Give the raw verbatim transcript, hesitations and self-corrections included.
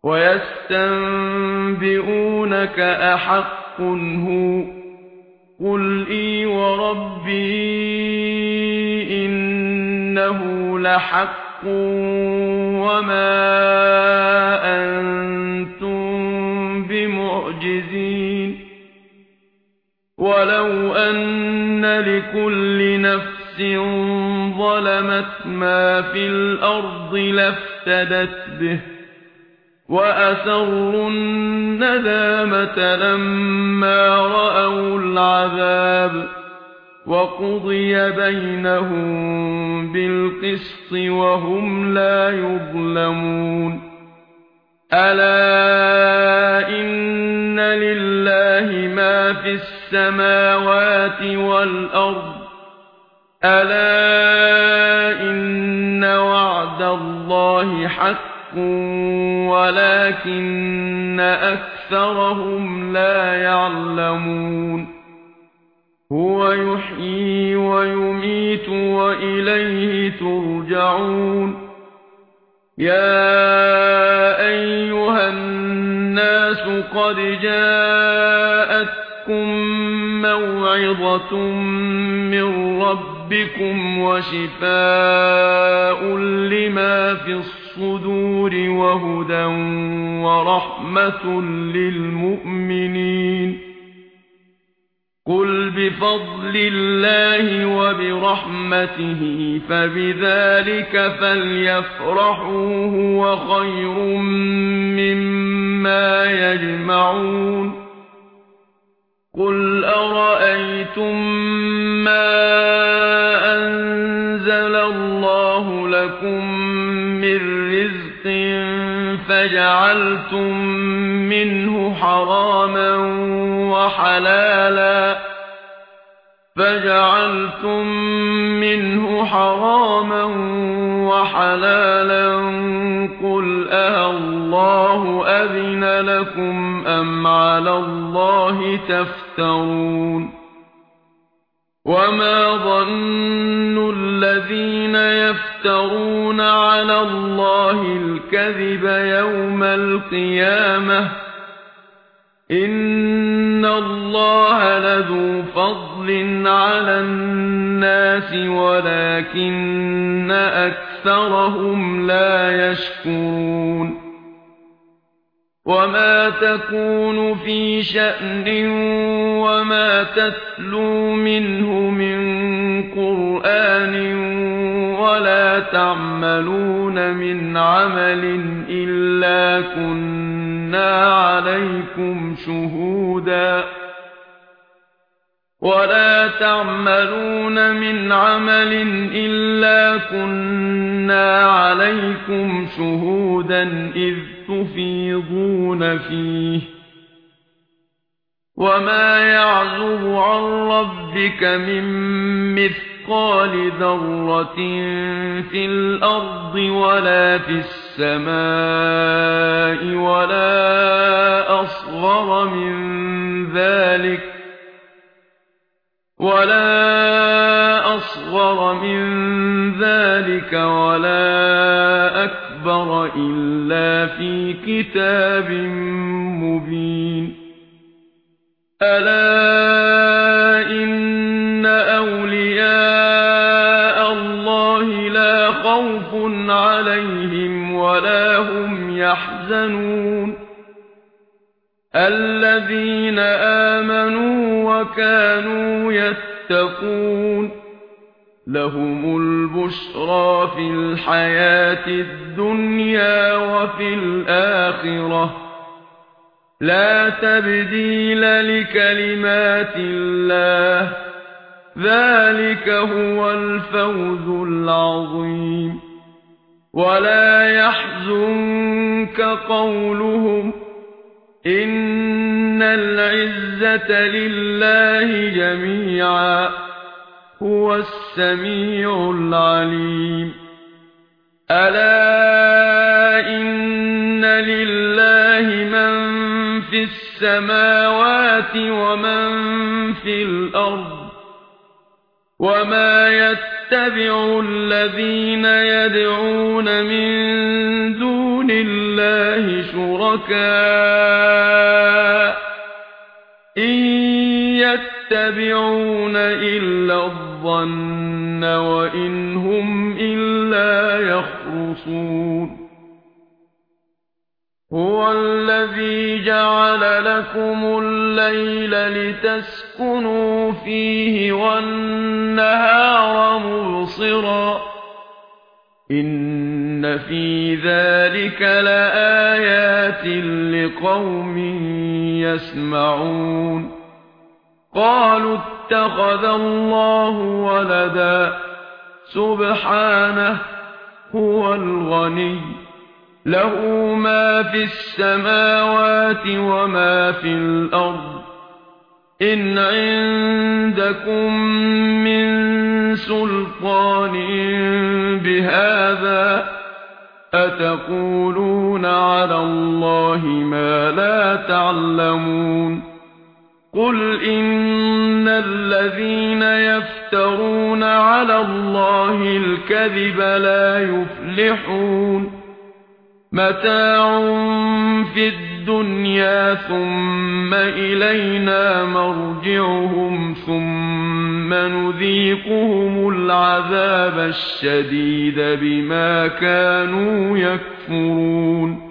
ويستنبئونك أحق هو قل إي وربي إنه لحق وما أنتم بمعجزين ولو أن لكل نفس ظلمت ما في الأرض لافتدت به وأسروا الندامة لما رأوا العذاب وقضي بينهم بالقسط وهم لا يظلمون ألا إن لله ما في السماوات والأرض ألا إن وعد الله حق ولكن أكثرهم لا يعلمون هو يحيي ويميت وإليه ترجعون يا أيها الناس قد جاءتكم موعظة من ربكم وشفاء لما في الصدور وهدى ورحمة للمؤمنين قل بفضل الله وبرحمته فبذلك فليفرحوا هو خير مما يجمعون قل أرأيتم ما أنزل الله لكم من رزق فجعلتم منه حراما وحلالا فجعلتم منه حراما وحلالا قل أَاللَّهُ أَذِنَ لكم أم على الله تفترون وما ظن الذين يفترون على الله الكذب يوم القيامة إن الله لذو فضل على الناس ولكن أكثرهم لا يشكرون وما تكون في شأن وما تتلو منه من قرآن ولا تعملون من عمل إلا كنا عليكم شهودا ولا تعملون من عمل إلا كنا عليكم شهودا إذ تفيضون فيه وما يعزب عن ربك من مثقال ذرة في الأرض ولا في السماء ولا أصغر من ذلك ولا أصغر من ذلك ولا أكبر إلا في كتاب مبين ألا إن أولياء الله لا خوف عليهم ولا هم يحزنون الذين آمنوا وكانوا يتقون لهم البشرى في الحياة الدنيا وفي الآخرة لا تبديل لكلمات الله ذلك هو الفوز العظيم ولا يحزنك قولهم إن العزة لله جميعا هو السميع العليم ألا إن لله من في السماوات ومن في الأرض وما يتبع الذين يدعون من دون الله اللَّهِ شُرَكَاءَ إِن يَتَّبِعُونَ إِلَّا الظَّنَّ وَإِنْ هُمْ إِلَّا يَخْرُصُونَ هُوَ الَّذِي جَعَلَ لَكُمُ اللَّيْلَ لِتَسْكُنُوا فِيهِ وَالنَّهَارَ مُبْصِرًا إِنَّ فِي وَذَلِكَ لَآيَاتٍ لِقَوْمٍ يَسْمَعُونَ قَالُوا اتَّخَذَ اللَّهُ وَلَدًا سُبْحَانَهُ هُوَ الْغَنِيُّ لَهُ مَا فِي السَّمَاوَاتِ وَمَا فِي الْأَرْضِ إِنْ عِندَكُمْ مِنْ سُلْطَانٍ بِهَذَا أَتَقُولُونَ عَلَى اللَّهِ مَا لَا تَعْلَمُونَ قُلْ إِنَّ الَّذِينَ يَفْتَرُونَ عَلَى اللَّهِ الْكَذِبَ لَا يُفْلِحُونَ مَتَاعٌ فِي الدُّنْيَا ثُمَّ إِلَيْنَا مَرْجِعُهُمْ ثُمَّ نُذِيقُهُمُ الْعَذَابَ الشَّدِيدَ بِمَا كَانُوا يَكْفُرُونَ